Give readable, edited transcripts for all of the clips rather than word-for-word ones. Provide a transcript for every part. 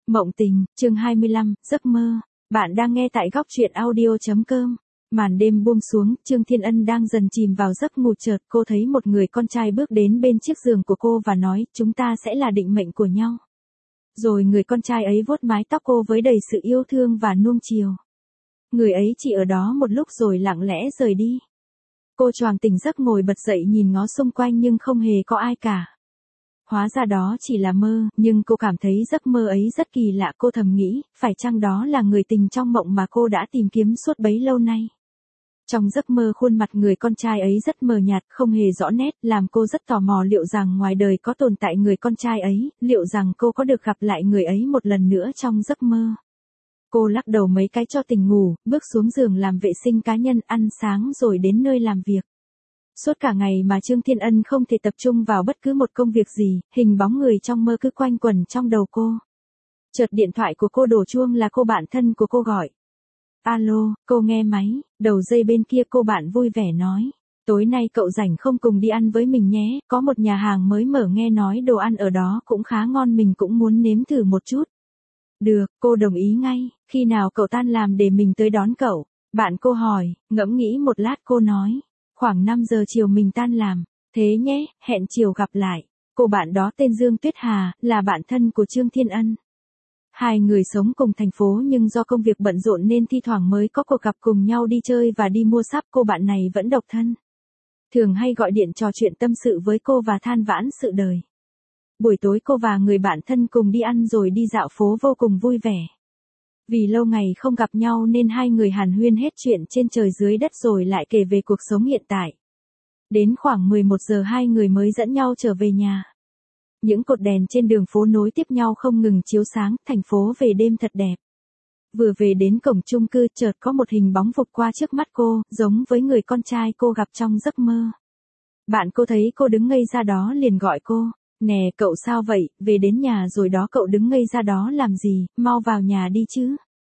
Mộng tình, chương 25, giấc mơ. Bạn đang nghe tại góc truyện audio.com. Màn đêm buông xuống, Trương Thiên Ân đang dần chìm vào giấc ngủ, chợt cô thấy một người con trai bước đến bên chiếc giường của cô và nói, chúng ta sẽ là định mệnh của nhau. Rồi người con trai ấy vuốt mái tóc cô với đầy sự yêu thương và nuông chiều. Người ấy chỉ ở đó một lúc rồi lặng lẽ rời đi. Cô choàng tỉnh giấc ngồi bật dậy nhìn ngó xung quanh nhưng không hề có ai cả. Hóa ra đó chỉ là mơ, nhưng cô cảm thấy giấc mơ ấy rất kỳ lạ. Cô thầm nghĩ, phải chăng đó là người tình trong mộng mà cô đã tìm kiếm suốt bấy lâu nay. Trong giấc mơ khuôn mặt người con trai ấy rất mờ nhạt, không hề rõ nét, làm cô rất tò mò liệu rằng ngoài đời có tồn tại người con trai ấy, liệu rằng cô có được gặp lại người ấy một lần nữa trong giấc mơ. Cô lắc đầu mấy cái cho tỉnh ngủ, bước xuống giường làm vệ sinh cá nhân, ăn sáng rồi đến nơi làm việc. Suốt cả ngày mà Trương Thiên Ân không thể tập trung vào bất cứ một công việc gì, hình bóng người trong mơ cứ quanh quẩn trong đầu cô. Chợt điện thoại của cô đổ chuông, là cô bạn thân của cô gọi. Alo, cô nghe máy, đầu dây bên kia cô bạn vui vẻ nói. Tối nay cậu rảnh không, cùng đi ăn với mình nhé, có một nhà hàng mới mở, nghe nói đồ ăn ở đó cũng khá ngon, mình cũng muốn nếm thử một chút. Được, cô đồng ý ngay, khi nào cậu tan làm để mình tới đón cậu? Bạn cô hỏi, ngẫm nghĩ một lát cô nói. Khoảng 5 giờ chiều mình tan làm. Thế nhé, hẹn chiều gặp lại. Cô bạn đó tên Dương Tuyết Hà, là bạn thân của Trương Thiên Ân. Hai người sống cùng thành phố nhưng do công việc bận rộn nên thi thoảng mới có cuộc gặp cùng nhau đi chơi và đi mua sắm. Cô bạn này vẫn độc thân. Thường hay gọi điện trò chuyện tâm sự với cô và than vãn sự đời. Buổi tối cô và người bạn thân cùng đi ăn rồi đi dạo phố vô cùng vui vẻ. Vì lâu ngày không gặp nhau nên hai người hàn huyên hết chuyện trên trời dưới đất rồi lại kể về cuộc sống hiện tại. Đến khoảng 11 giờ hai người mới dẫn nhau trở về nhà. Những cột đèn trên đường phố nối tiếp nhau không ngừng chiếu sáng, thành phố về đêm thật đẹp. Vừa về đến cổng chung cư, chợt có một hình bóng vụt qua trước mắt cô, giống với người con trai cô gặp trong giấc mơ. Bạn cô thấy cô đứng ngây ra đó liền gọi cô. Nè cậu sao vậy, về đến nhà rồi đó, cậu đứng ngây ra đó làm gì, mau vào nhà đi chứ.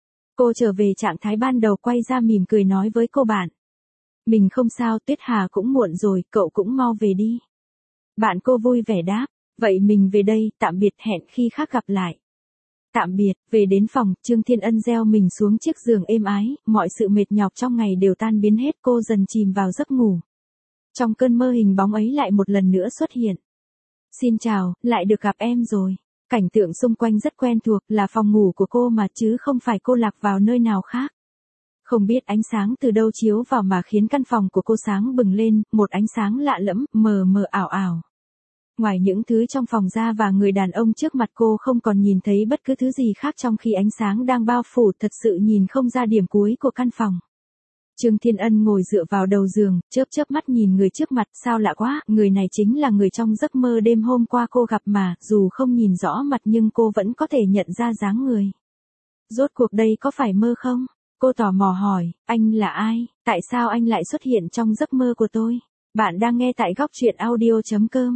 Cô trở về trạng thái ban đầu, quay ra mỉm cười nói với cô bạn. Mình không sao, Tuyết Hà cũng muộn rồi, cậu cũng mau về đi. Bạn cô vui vẻ đáp, vậy mình về đây, tạm biệt, hẹn khi khác gặp lại. Tạm biệt, về đến phòng, Trương Thiên Ân gieo mình xuống chiếc giường êm ái, mọi sự mệt nhọc trong ngày đều tan biến hết, cô dần chìm vào giấc ngủ. Trong cơn mơ hình bóng ấy lại một lần nữa xuất hiện. Xin chào, lại được gặp em rồi. Cảnh tượng xung quanh rất quen thuộc, là phòng ngủ của cô mà chứ không phải cô lạc vào nơi nào khác. Không biết ánh sáng từ đâu chiếu vào mà khiến căn phòng của cô sáng bừng lên, một ánh sáng lạ lẫm, mờ mờ ảo ảo. Ngoài những thứ trong phòng ra và người đàn ông trước mặt, cô không còn nhìn thấy bất cứ thứ gì khác trong khi ánh sáng đang bao phủ, thật sự nhìn không ra điểm cuối của căn phòng. Trương Thiên Ân ngồi dựa vào đầu giường, chớp mắt nhìn người trước mặt, sao lạ quá, người này chính là người trong giấc mơ đêm hôm qua cô gặp mà, dù không nhìn rõ mặt nhưng cô vẫn có thể nhận ra dáng người. Rốt cuộc đây có phải mơ không? Cô tò mò hỏi, anh là ai? Tại sao anh lại xuất hiện trong giấc mơ của tôi? Bạn đang nghe tại góc truyện audio.com.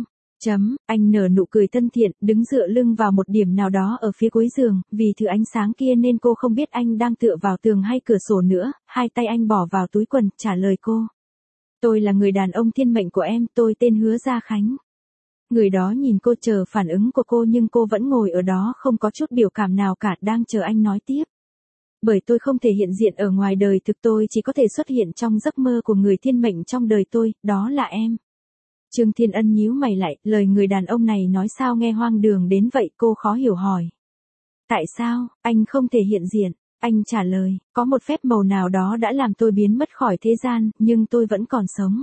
Anh nở nụ cười thân thiện, đứng dựa lưng vào một điểm nào đó ở phía cuối giường, vì thứ ánh sáng kia nên cô không biết anh đang tựa vào tường hay cửa sổ nữa, hai tay anh bỏ vào túi quần, trả lời cô. Tôi là người đàn ông thiên mệnh của em, tôi tên Hứa Gia Khánh. Người đó nhìn cô chờ phản ứng của cô nhưng cô vẫn ngồi ở đó không có chút biểu cảm nào cả, đang chờ anh nói tiếp. Bởi tôi không thể hiện diện ở ngoài đời thực, tôi chỉ có thể xuất hiện trong giấc mơ của người thiên mệnh trong đời tôi, đó là em. Trương Thiên Ân nhíu mày lại, lời người đàn ông này nói sao nghe hoang đường đến vậy, cô khó hiểu hỏi. Tại sao, anh không thể hiện diện? Anh trả lời, có một phép màu nào đó đã làm tôi biến mất khỏi thế gian, nhưng tôi vẫn còn sống.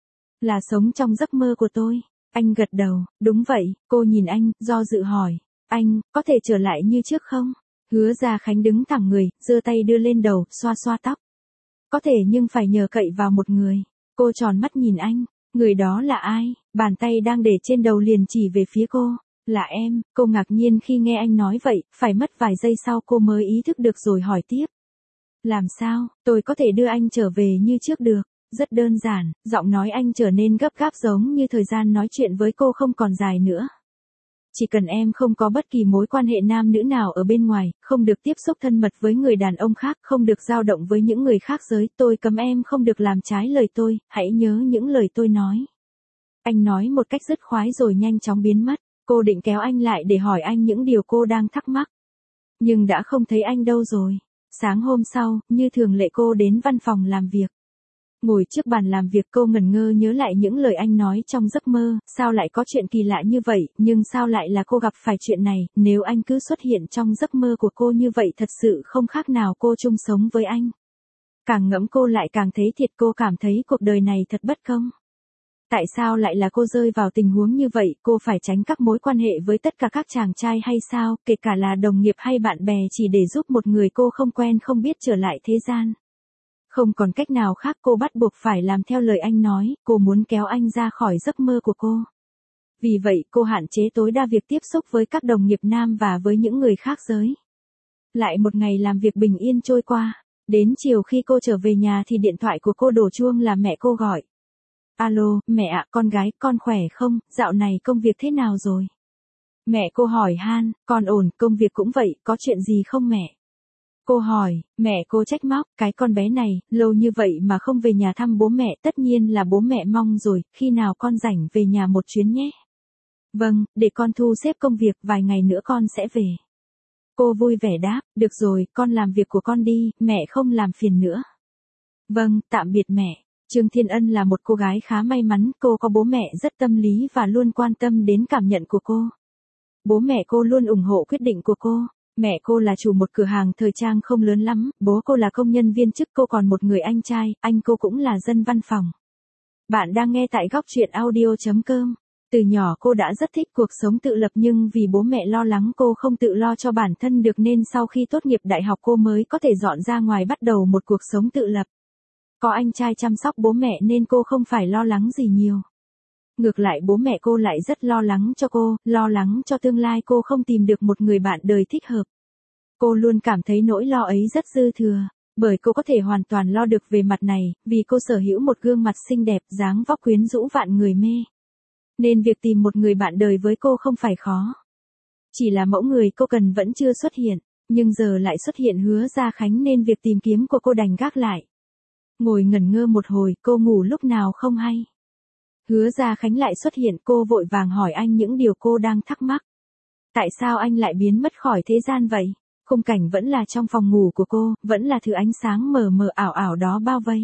Là sống trong giấc mơ của tôi. Anh gật đầu, đúng vậy, cô nhìn anh, do dự hỏi. Anh, có thể trở lại như trước không? Hứa Gia Khánh đứng thẳng người, giơ tay đưa lên đầu, xoa xoa tóc. Có thể nhưng phải nhờ cậy vào một người. Cô tròn mắt nhìn anh. Người đó là ai? Bàn tay đang để trên đầu liền chỉ về phía cô. Là em. Cô ngạc nhiên khi nghe anh nói vậy, phải mất vài giây sau cô mới ý thức được rồi hỏi tiếp. Làm sao, tôi có thể đưa anh trở về như trước được? Rất đơn giản, giọng nói anh trở nên gấp gáp giống như thời gian nói chuyện với cô không còn dài nữa. Chỉ cần em không có bất kỳ mối quan hệ nam nữ nào ở bên ngoài, không được tiếp xúc thân mật với người đàn ông khác, không được dao động với những người khác giới, tôi cấm em không được làm trái lời tôi, hãy nhớ những lời tôi nói. Anh nói một cách dứt khoát rồi nhanh chóng biến mất, cô định kéo anh lại để hỏi anh những điều cô đang thắc mắc. nhưng đã không thấy anh đâu rồi. Sáng hôm sau, như thường lệ cô đến văn phòng làm việc. Ngồi trước bàn làm việc cô ngẩn ngơ nhớ lại những lời anh nói trong giấc mơ, sao lại có chuyện kỳ lạ như vậy, nhưng sao lại là cô gặp phải chuyện này, nếu anh cứ xuất hiện trong giấc mơ của cô như vậy thật sự không khác nào cô chung sống với anh. Càng ngẫm cô lại càng thấy thiệt, cô cảm thấy cuộc đời này thật bất công. Tại sao lại là cô rơi vào tình huống như vậy, cô phải tránh các mối quan hệ với tất cả các chàng trai hay sao, kể cả là đồng nghiệp hay bạn bè chỉ để giúp một người cô không quen không biết trở lại thế gian. Không còn cách nào khác, cô bắt buộc phải làm theo lời anh nói, cô muốn kéo anh ra khỏi giấc mơ của cô. Vì vậy cô hạn chế tối đa việc tiếp xúc với các đồng nghiệp nam và với những người khác giới. Lại một ngày làm việc bình yên trôi qua. Đến chiều khi cô trở về nhà thì điện thoại của cô đổ chuông là mẹ cô gọi. Alo, mẹ ạ, con gái, con khỏe không, dạo này công việc thế nào rồi? Mẹ cô hỏi han, con ổn, công việc cũng vậy, có chuyện gì không mẹ? Cô hỏi, mẹ cô trách móc, cái con bé này, lâu như vậy mà không về nhà thăm bố mẹ, tất nhiên là bố mẹ mong rồi, khi nào con rảnh về nhà một chuyến nhé. Vâng, để con thu xếp công việc, vài ngày nữa con sẽ về. Cô vui vẻ đáp, được rồi, con làm việc của con đi, mẹ không làm phiền nữa. Vâng, tạm biệt mẹ. Trương Thiên Ân là một cô gái khá may mắn, cô có bố mẹ rất tâm lý và luôn quan tâm đến cảm nhận của cô. Bố mẹ cô luôn ủng hộ quyết định của cô. Mẹ cô là chủ một cửa hàng thời trang không lớn lắm, bố cô là công nhân viên chức, cô còn một người anh trai, anh cô cũng là dân văn phòng. Bạn đang nghe tại góc truyện audio.com. Từ nhỏ cô đã rất thích cuộc sống tự lập nhưng vì bố mẹ lo lắng cô không tự lo cho bản thân được nên sau khi tốt nghiệp đại học cô mới có thể dọn ra ngoài bắt đầu một cuộc sống tự lập. Có anh trai chăm sóc bố mẹ nên cô không phải lo lắng gì nhiều. Ngược lại bố mẹ cô lại rất lo lắng cho cô, lo lắng cho tương lai cô không tìm được một người bạn đời thích hợp. Cô luôn cảm thấy nỗi lo ấy rất dư thừa, bởi cô có thể hoàn toàn lo được về mặt này, vì cô sở hữu một gương mặt xinh đẹp, dáng vóc quyến rũ vạn người mê. Nên việc tìm một người bạn đời với cô không phải khó. Chỉ là mẫu người cô cần vẫn chưa xuất hiện, nhưng giờ lại xuất hiện Hứa Gia Khánh nên việc tìm kiếm của cô đành gác lại. Ngồi ngẩn ngơ một hồi, cô ngủ lúc nào không hay. Hứa Gia Khánh lại xuất hiện, cô vội vàng hỏi anh những điều cô đang thắc mắc. Tại sao anh lại biến mất khỏi thế gian vậy? Khung cảnh vẫn là trong phòng ngủ của cô, vẫn là thứ ánh sáng mờ mờ ảo ảo đó bao vây.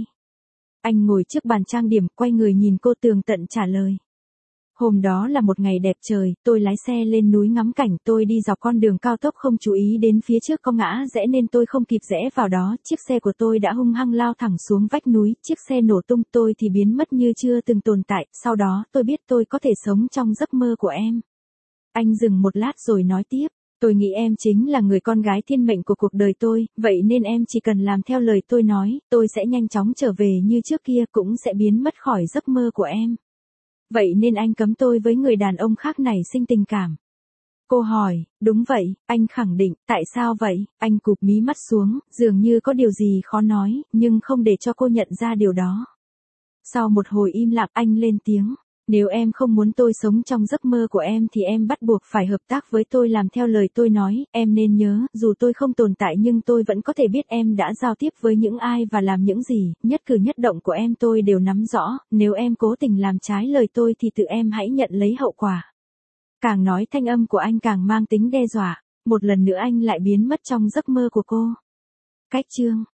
Anh ngồi trước bàn trang điểm, quay người nhìn cô tường tận trả lời. Hôm đó là một ngày đẹp trời, tôi lái xe lên núi ngắm cảnh, tôi đi dọc con đường cao tốc không chú ý đến phía trước có ngã rẽ nên tôi không kịp rẽ vào đó, chiếc xe của tôi đã hung hăng lao thẳng xuống vách núi, chiếc xe nổ tung, tôi thì biến mất như chưa từng tồn tại, sau đó tôi biết tôi có thể sống trong giấc mơ của em. Anh dừng một lát rồi nói tiếp, tôi nghĩ em chính là người con gái thiên mệnh của cuộc đời tôi, vậy nên em chỉ cần làm theo lời tôi nói, tôi sẽ nhanh chóng trở về như trước kia cũng sẽ biến mất khỏi giấc mơ của em. Vậy nên anh cấm tôi với người đàn ông khác nảy sinh tình cảm. Cô hỏi, đúng vậy, anh khẳng định, tại sao vậy? Anh cụp mí mắt xuống, dường như có điều gì khó nói, nhưng không để cho cô nhận ra điều đó. Sau một hồi im lặng anh lên tiếng. Nếu em không muốn tôi sống trong giấc mơ của em thì em bắt buộc phải hợp tác với tôi làm theo lời tôi nói, em nên nhớ, dù tôi không tồn tại nhưng tôi vẫn có thể biết em đã giao tiếp với những ai và làm những gì, nhất cử nhất động của em tôi đều nắm rõ, nếu em cố tình làm trái lời tôi thì tự em hãy nhận lấy hậu quả. Càng nói thanh âm của anh càng mang tính đe dọa, một lần nữa anh lại biến mất trong giấc mơ của cô. Cách chương